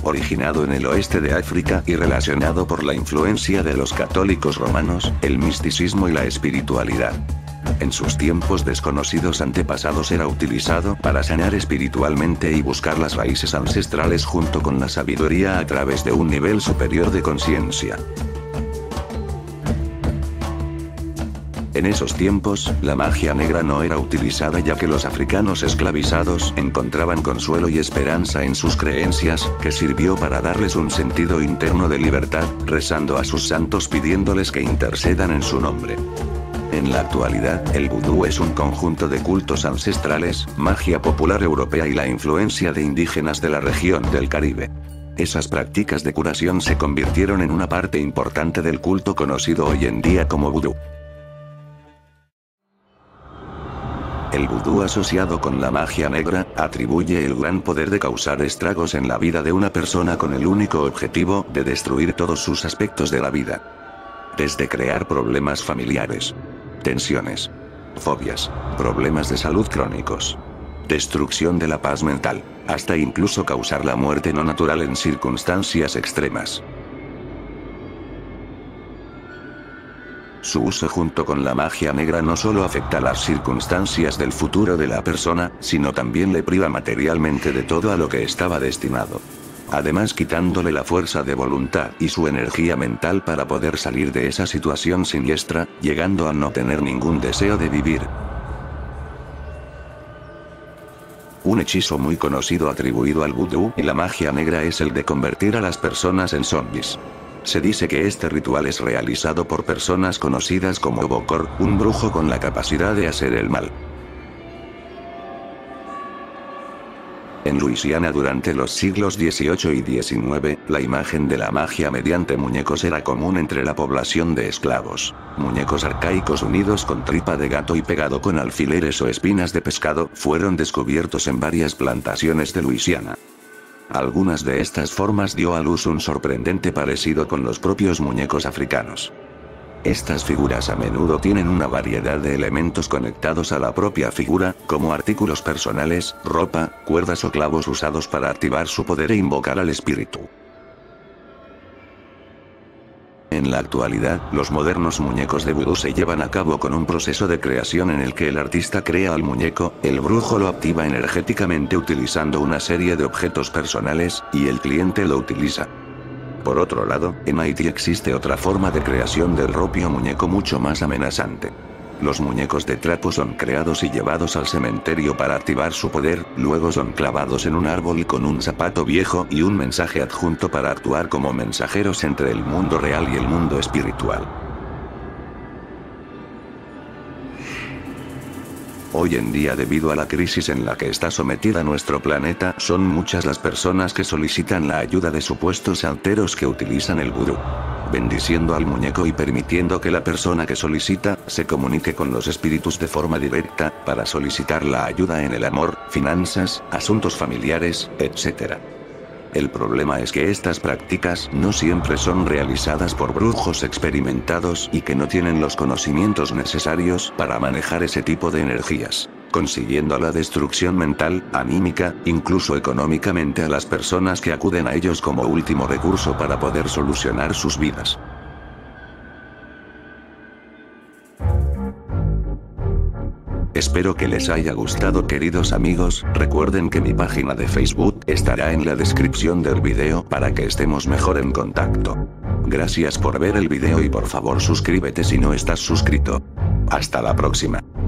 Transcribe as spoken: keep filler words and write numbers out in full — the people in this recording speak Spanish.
Originado en el oeste de África y relacionado por la influencia de los católicos romanos, el misticismo y la espiritualidad. En sus tiempos desconocidos antepasados era utilizado para sanar espiritualmente y buscar las raíces ancestrales junto con la sabiduría a través de un nivel superior de conciencia. En esos tiempos, la magia negra no era utilizada ya que los africanos esclavizados encontraban consuelo y esperanza en sus creencias, que sirvió para darles un sentido interno de libertad, rezando a sus santos pidiéndoles que intercedan en su nombre. En la actualidad, el vudú es un conjunto de cultos ancestrales, magia popular europea y la influencia de indígenas de la región del Caribe. Esas prácticas de curación se convirtieron en una parte importante del culto conocido hoy en día como vudú. El vudú asociado con la magia negra, atribuye el gran poder de causar estragos en la vida de una persona con el único objetivo de destruir todos sus aspectos de la vida. Desde crear problemas familiares, tensiones, fobias, problemas de salud crónicos, destrucción de la paz mental, hasta incluso causar la muerte no natural en circunstancias extremas. Su uso junto con la magia negra no solo afecta las circunstancias del futuro de la persona, sino también le priva materialmente de todo a lo que estaba destinado. Además quitándole la fuerza de voluntad y su energía mental para poder salir de esa situación siniestra, llegando a no tener ningún deseo de vivir. Un hechizo muy conocido atribuido al vudú y la magia negra es el de convertir a las personas en zombies. Se dice que este ritual es realizado por personas conocidas como Bokor, un brujo con la capacidad de hacer el mal. En Luisiana durante los siglos dieciocho y diecinueve, la imagen de la magia mediante muñecos era común entre la población de esclavos. Muñecos arcaicos unidos con tripa de gato y pegado con alfileres o espinas de pescado fueron descubiertos en varias plantaciones de Luisiana. Algunas de estas formas dio a luz un sorprendente parecido con los propios muñecos africanos. Estas figuras a menudo tienen una variedad de elementos conectados a la propia figura, como artículos personales, ropa, cuerdas o clavos usados para activar su poder e invocar al espíritu. En la actualidad, los modernos muñecos de vudú se llevan a cabo con un proceso de creación en el que el artista crea al muñeco, el brujo lo activa energéticamente utilizando una serie de objetos personales, y el cliente lo utiliza. Por otro lado, en Haití existe otra forma de creación del propio muñeco mucho más amenazante. Los muñecos de trapo son creados y llevados al cementerio para activar su poder, luego son clavados en un árbol y con un zapato viejo y un mensaje adjunto para actuar como mensajeros entre el mundo real y el mundo espiritual. Hoy en día, debido a la crisis en la que está sometida nuestro planeta, son muchas las personas que solicitan la ayuda de supuestos santeros que utilizan el vudú, bendiciendo al muñeco y permitiendo que la persona que solicita se comunique con los espíritus de forma directa, para solicitar la ayuda en el amor, finanzas, asuntos familiares, etcétera. El problema es que estas prácticas no siempre son realizadas por brujos experimentados y que no tienen los conocimientos necesarios para manejar ese tipo de energías, consiguiendo la destrucción mental, anímica, incluso económicamente a las personas que acuden a ellos como último recurso para poder solucionar sus vidas. Espero que les haya gustado, queridos amigos. Recuerden que mi página de Facebook estará en la descripción del video para que estemos mejor en contacto. Gracias por ver el video y por favor suscríbete si no estás suscrito. Hasta la próxima.